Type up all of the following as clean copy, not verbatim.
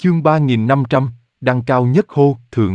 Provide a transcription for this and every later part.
Chương 3500, đăng cao nhất hô, thượng.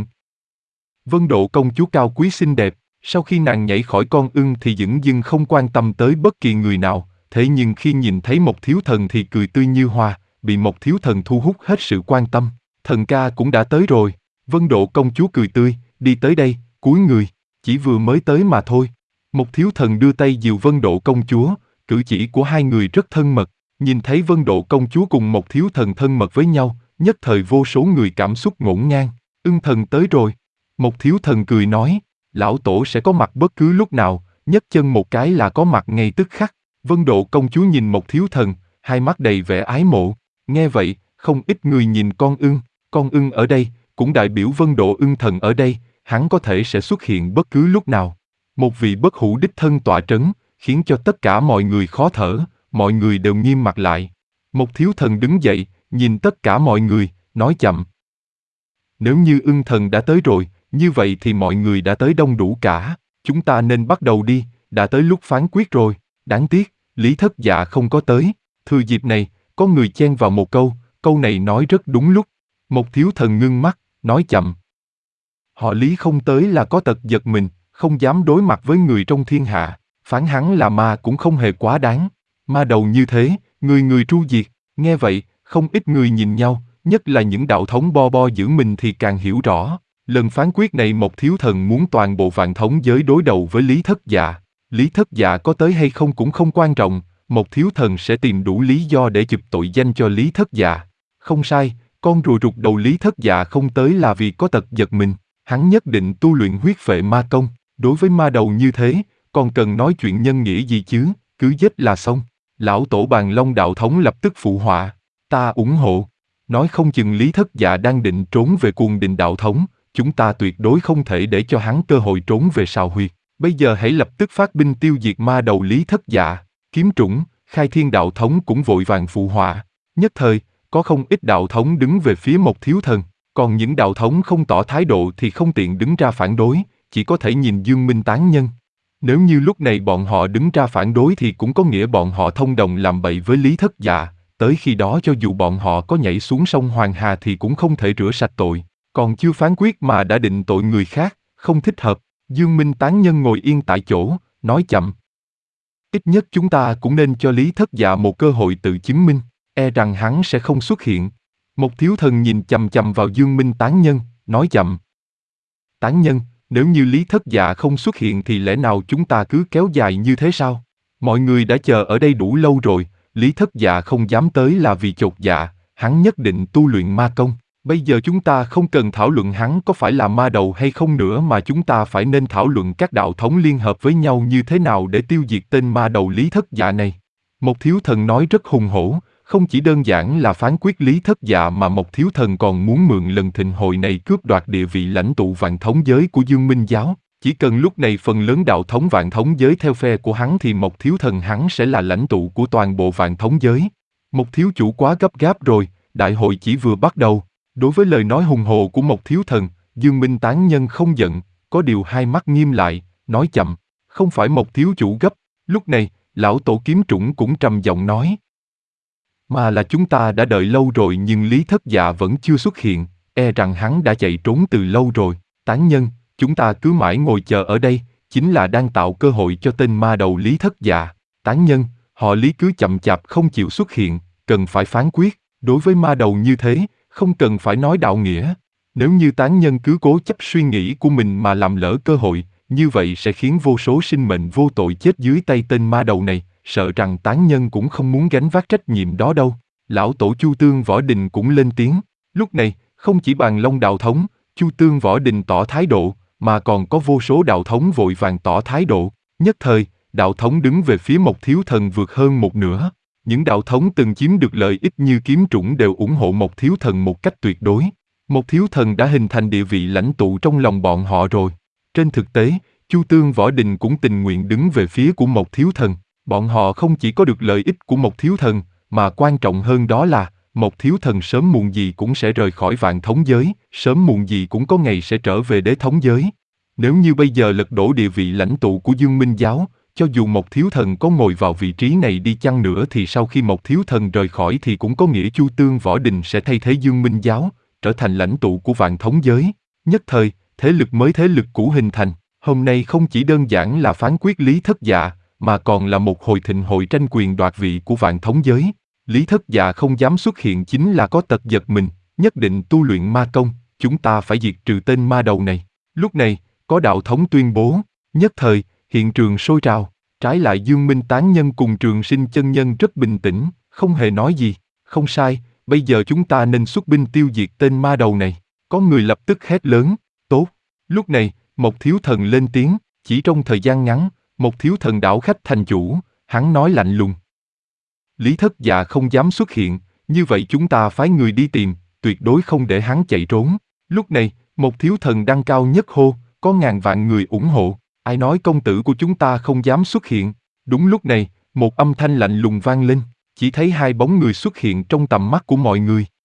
Vân Độ công chúa cao quý xinh đẹp, sau khi nàng nhảy khỏi con ưng thì dửng dưng không quan tâm tới bất kỳ người nào, thế nhưng khi nhìn thấy Mộc Thiếu Thần thì cười tươi như hoa, bị Mộc Thiếu Thần thu hút hết sự quan tâm. Thần ca cũng đã tới rồi. Vân Độ công chúa cười tươi, đi tới đây, cúi người, chỉ vừa mới tới mà thôi. Mộc Thiếu Thần đưa tay dìu Vân Độ công chúa, cử chỉ của hai người rất thân mật. Nhìn thấy Vân Độ công chúa cùng Mộc Thiếu Thần thân mật với nhau, nhất thời vô số người cảm xúc ngổn ngang. Ưng thần tới rồi. Mộc Thiếu Thần cười nói, lão tổ sẽ có mặt bất cứ lúc nào, nhấc chân một cái là có mặt ngay tức khắc. Vân Độ công chúa nhìn Mộc Thiếu Thần, hai mắt đầy vẻ ái mộ. Nghe vậy, không ít người nhìn con ưng ở đây, cũng đại biểu Vân Độ ưng thần ở đây, hắn có thể sẽ xuất hiện bất cứ lúc nào. Một vị bất hủ đích thân tọa trấn, khiến cho tất cả mọi người khó thở, mọi người đều nghiêm mặt lại. Mộc Thiếu Thần đứng dậy, nhìn tất cả mọi người, nói chậm. Nếu như ưng thần đã tới rồi, như vậy thì mọi người đã tới đông đủ cả, chúng ta nên bắt đầu đi, đã tới lúc phán quyết rồi. Đáng tiếc, Lý Thất Dạ không có tới. Thừa dịp này, có người chen vào một câu này nói rất đúng lúc. Mộc Thiếu Thần ngưng mắt, nói chậm. Họ Lý không tới là có tật giật mình, không dám đối mặt với người trong thiên hạ, phán hắn là ma cũng không hề quá đáng. Ma đầu như thế, người người tru diệt. Nghe vậy, không ít người nhìn nhau, nhất là những đạo thống bo giữ mình thì càng hiểu rõ. Lần phán quyết này Mộc Thiếu Thần muốn toàn bộ vạn thống giới đối đầu với Lý Thất Dạ. Lý Thất Dạ có tới hay không cũng không quan trọng, Mộc Thiếu Thần sẽ tìm đủ lý do để chụp tội danh cho Lý Thất Dạ. Không sai, con rùa rụt đầu Lý Thất Dạ không tới là vì có tật giật mình, hắn nhất định tu luyện huyết phệ ma công. Đối với ma đầu như thế, còn cần nói chuyện nhân nghĩa gì chứ, cứ giết là xong. Lão tổ Bàn Long đạo thống lập tức phụ họa, ta ủng hộ. Nói không chừng Lý Thất Dạ đang định trốn về Cuồng Đình đạo thống, chúng ta tuyệt đối không thể để cho hắn cơ hội trốn về Sào Huyệt. Bây giờ hãy lập tức phát binh tiêu diệt ma đầu Lý Thất Dạ. Kiếm Trũng, Khai Thiên đạo thống cũng vội vàng phụ họa. Nhất thời, có không ít đạo thống đứng về phía Mộc Thiếu Thần, còn những đạo thống không tỏ thái độ thì không tiện đứng ra phản đối, chỉ có thể nhìn Dương Minh tán nhân. Nếu như lúc này bọn họ đứng ra phản đối thì cũng có nghĩa bọn họ thông đồng làm bậy với Lý Thất Dạ, tới khi đó cho dù bọn họ có nhảy xuống sông Hoàng Hà thì cũng không thể rửa sạch tội, còn chưa phán quyết mà đã định tội người khác, không thích hợp. Dương Minh tán nhân ngồi yên tại chỗ, nói chậm. Ít nhất chúng ta cũng nên cho Lý Thất Dạ một cơ hội tự chứng minh, e rằng hắn sẽ không xuất hiện. Mộc Thiếu Thần nhìn chằm chằm vào Dương Minh tán nhân, nói chậm. Tán nhân, nếu như Lý Thất Dạ không xuất hiện thì lẽ nào chúng ta cứ kéo dài như thế sao? Mọi người đã chờ ở đây đủ lâu rồi, Lý Thất Dạ không dám tới là vì chột dạ, hắn nhất định tu luyện ma công. Bây giờ chúng ta không cần thảo luận hắn có phải là ma đầu hay không nữa mà chúng ta phải nên thảo luận các đạo thống liên hợp với nhau như thế nào để tiêu diệt tên ma đầu Lý Thất Dạ này. Mộc Thiếu Thần nói rất hùng hổ, không chỉ đơn giản là phán quyết Lý Thất Dạ mà Mộc Thiếu Thần còn muốn mượn lần thịnh hội này cướp đoạt địa vị lãnh tụ vạn thống giới của Dương Minh giáo. Chỉ cần lúc này phần lớn đạo thống vạn thống giới theo phe của hắn thì Mộc Thiếu Thần hắn sẽ là lãnh tụ của toàn bộ vạn thống giới. Mộc Thiếu chủ quá gấp gáp rồi, đại hội chỉ vừa bắt đầu. Đối với lời nói hùng hồ của Mộc Thiếu Thần, Dương Minh tán nhân không giận, có điều hai mắt nghiêm lại, nói chậm, không phải Mộc Thiếu chủ gấp. Lúc này, lão tổ Kiếm Trũng cũng trầm giọng nói. Mà là chúng ta đã đợi lâu rồi nhưng Lý Thất Dạ vẫn chưa xuất hiện, e rằng hắn đã chạy trốn từ lâu rồi. Tán nhân, chúng ta cứ mãi ngồi chờ ở đây, chính là đang tạo cơ hội cho tên ma đầu Lý Thất Dạ. Tán nhân, họ Lý cứ chậm chạp không chịu xuất hiện, cần phải phán quyết. Đối với ma đầu như thế, không cần phải nói đạo nghĩa. Nếu như tán nhân cứ cố chấp suy nghĩ của mình mà làm lỡ cơ hội, như vậy sẽ khiến vô số sinh mệnh vô tội chết dưới tay tên ma đầu này, sợ rằng tán nhân cũng không muốn gánh vác trách nhiệm đó đâu. Lão tổ Chu Tương Võ Đình cũng lên tiếng. Lúc này, không chỉ Bàn Long đạo thống, Chu Tương Võ Đình tỏ thái độ, mà còn có vô số đạo thống vội vàng tỏ thái độ. Nhất thời, đạo thống đứng về phía Mộc Thiếu Thần vượt hơn một nửa. Những đạo thống từng chiếm được lợi ích như Kiếm Trũng đều ủng hộ Mộc Thiếu Thần một cách tuyệt đối. Mộc Thiếu Thần đã hình thành địa vị lãnh tụ trong lòng bọn họ rồi. Trên thực tế, Chu Tương Võ Đình cũng tình nguyện đứng về phía của Mộc Thiếu Thần. Bọn họ không chỉ có được lợi ích của Mộc Thiếu Thần, mà quan trọng hơn đó là, Mộc Thiếu Thần sớm muộn gì cũng sẽ rời khỏi vạn thống giới, sớm muộn gì cũng có ngày sẽ trở về đế thống giới. Nếu như bây giờ lật đổ địa vị lãnh tụ của Dương Minh giáo, Cho dù một thiếu thần có ngồi vào vị trí này đi chăng nữa thì sau khi một thiếu thần rời khỏi thì cũng có nghĩa Chu Tương Võ Đình sẽ thay thế Dương Minh Giáo, trở thành lãnh tụ của vạn thống giới. Nhất thời, thế lực cũ hình thành. Hôm nay không chỉ đơn giản là phán quyết Lý Thất Dạ, mà còn là một hồi thịnh hội tranh quyền đoạt vị của vạn thống giới. Lý Thất Dạ không dám xuất hiện chính là có tật giật mình, nhất định tu luyện ma công, chúng ta phải diệt trừ tên ma đầu này. Lúc này, có đạo thống tuyên bố, nhất thời, hiện trường sôi trào, trái lại Dương Minh Tán Nhân cùng Trường Sinh Chân Nhân rất bình tĩnh, không hề nói gì, không sai, bây giờ chúng ta nên xuất binh tiêu diệt tên ma đầu này. Có người lập tức hét lớn, tốt. Lúc này, một thiếu thần lên tiếng, chỉ trong thời gian ngắn, một thiếu thần đảo khách thành chủ, hắn nói lạnh lùng. Lý Thất Dạ không dám xuất hiện, như vậy chúng ta phái người đi tìm, tuyệt đối không để hắn chạy trốn. Lúc này, một thiếu thần đăng cao nhất hô, có ngàn vạn người ủng hộ, ai nói công tử của chúng ta không dám xuất hiện. Đúng lúc này, một âm thanh lạnh lùng vang lên, chỉ thấy hai bóng người xuất hiện trong tầm mắt của mọi người.